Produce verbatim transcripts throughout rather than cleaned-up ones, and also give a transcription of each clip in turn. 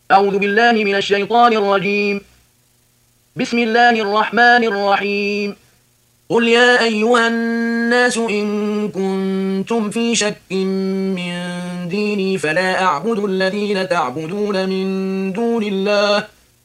أعوذ بالله من الشيطان الرجيم. بسم الله الرحمن الرحيم. قل يا أيها الناس إن كنتم في شك من ديني فلا أعبد الذين تعبدون من دون الله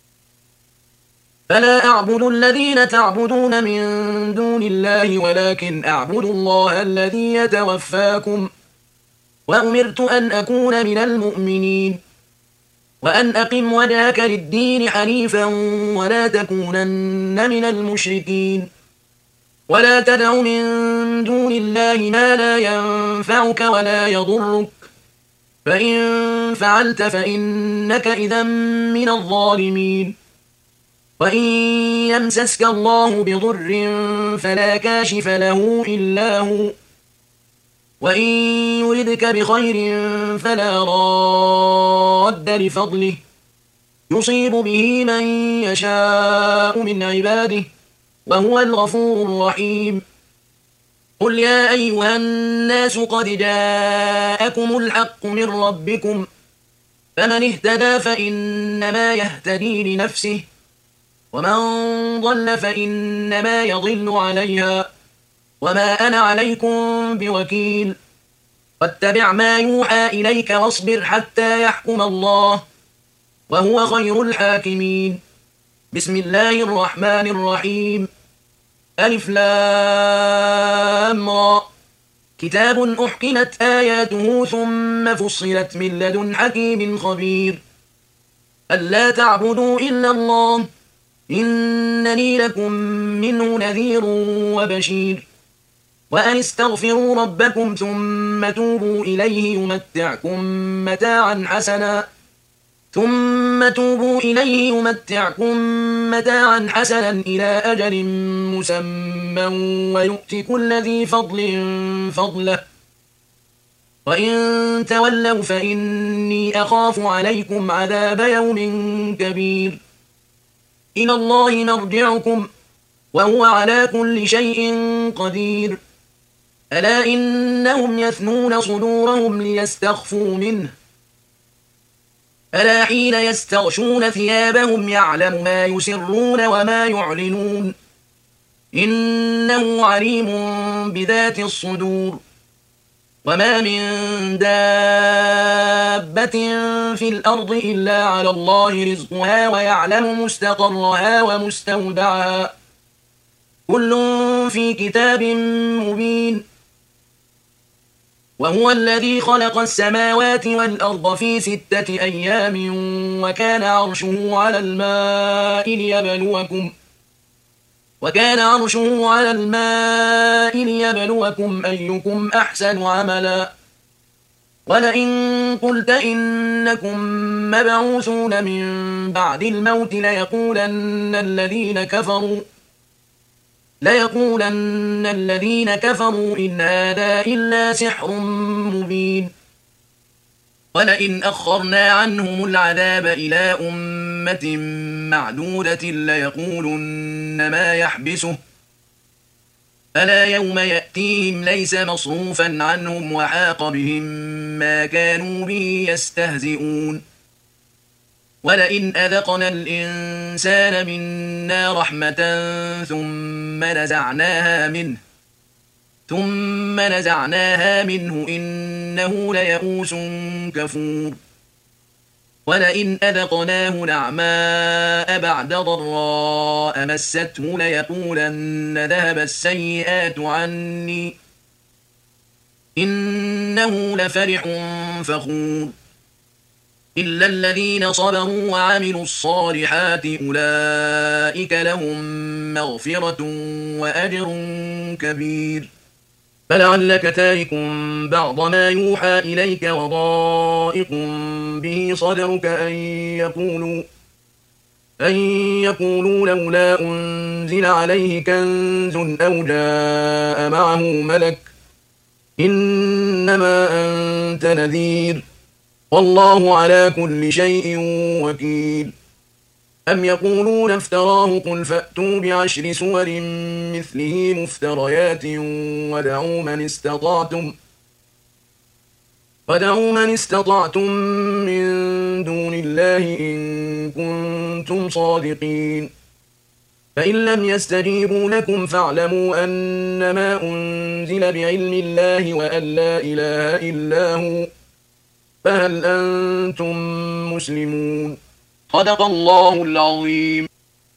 فلا أعبد الذين تعبدون من دون الله ولكن أعبد الله الذي يتوفاكم وأمرت أن أكون من المؤمنين وأن أقم وجهك للدين حنيفا ولا تكونن من المشركين ولا تدع من دون الله ما لا ينفعك ولا يضرك فإن فعلت فإنك إذا من الظالمين وإن يمسسك الله بضر فلا كاشف له إلا هو وإن يردك بخير فلا راد لفضله يصيب به من يشاء من عباده وهو الغفور الرحيم. قل يا أيها الناس قد جاءكم الحق من ربكم فمن اهتدى فإنما يهتدي لنفسه ومن ضل فإنما يضل عليها وما أنا عليكم بوكيل واتبع ما يوحى إليك واصبر حتى يحكم الله وهو خير الحاكمين. بسم الله الرحمن الرحيم. ألف لام را كتاب أحكمت آياته ثم فصلت من لدن حكيم خبير ألا تعبدوا إلا الله إنني لكم منه نذير وبشير وأن استغفروا ربكم ثم توبوا إليه يمتعكم متاعا حسنا ثم توبوا إليه يمتعكم متاعا حسنا إلى أجل مسمى ويؤت كل ذي فضل فضله وإن تولوا فإني أخاف عليكم عذاب يوم كبير. إلى الله مرجعكم وهو على كل شيء قدير. ألا إنهم يثنون صدورهم ليستخفوا منه ألا حين يستغشون ثيابهم يعلم ما يسرون وما يعلنون إنه عليم بذات الصدور. وما من دابة في الأرض إلا على الله رزقها ويعلم مستقرها ومستودعها كل في كتاب مبين. وهو الذي خلق السماوات والأرض في ستة أيام وكان عرشه على الماء ليبلوكم وكان عرشه على الماء ليبلوكم أيكم أحسن عملا ولئن قلت إنكم مبعوثون من بعد الموت ليقولن الذين كفروا ليقولن الذين كفروا إن هذا إلا سحر مبين. ولئن أخرنا عنهم العذاب إلى أمة معدودة ليقولن ما يحبسه ألا يوم يأتيهم ليس مصروفا عنهم وحاق بهم ما كانوا به يستهزئون. ولئن أذقنا الإنسان منا رحمة ثم نزعناها منه ثم نزعناها منه إنه ليئوس كفور. ولئن أذقناه نعماء بعد ضراء مسته ليقولن ذهب السيئات عني إنه لفرح فخور. إلا الذين صبروا وعملوا الصالحات أولئك لهم مغفرة وأجر كبير. فلعلك تارك بعض ما يوحى إليك وضائق به صدرك أن يقولوا أن يقولوا لولا أنزل عليه كنز أو جاء معه ملك إنما أنت نذير والله على كل شيء وكيل. أم يقولون افتراه قل فأتوا بعشر سور مثله مفتريات ودعوا من استطعتم ودعوا من استطعتم من دون الله إن كنتم صادقين فإن لم يستجيبوا لكم فاعلموا أنما أنزل بعلم الله وأن لا إله إلا هو فهل أنتم مسلمون؟ صدق الله العظيم.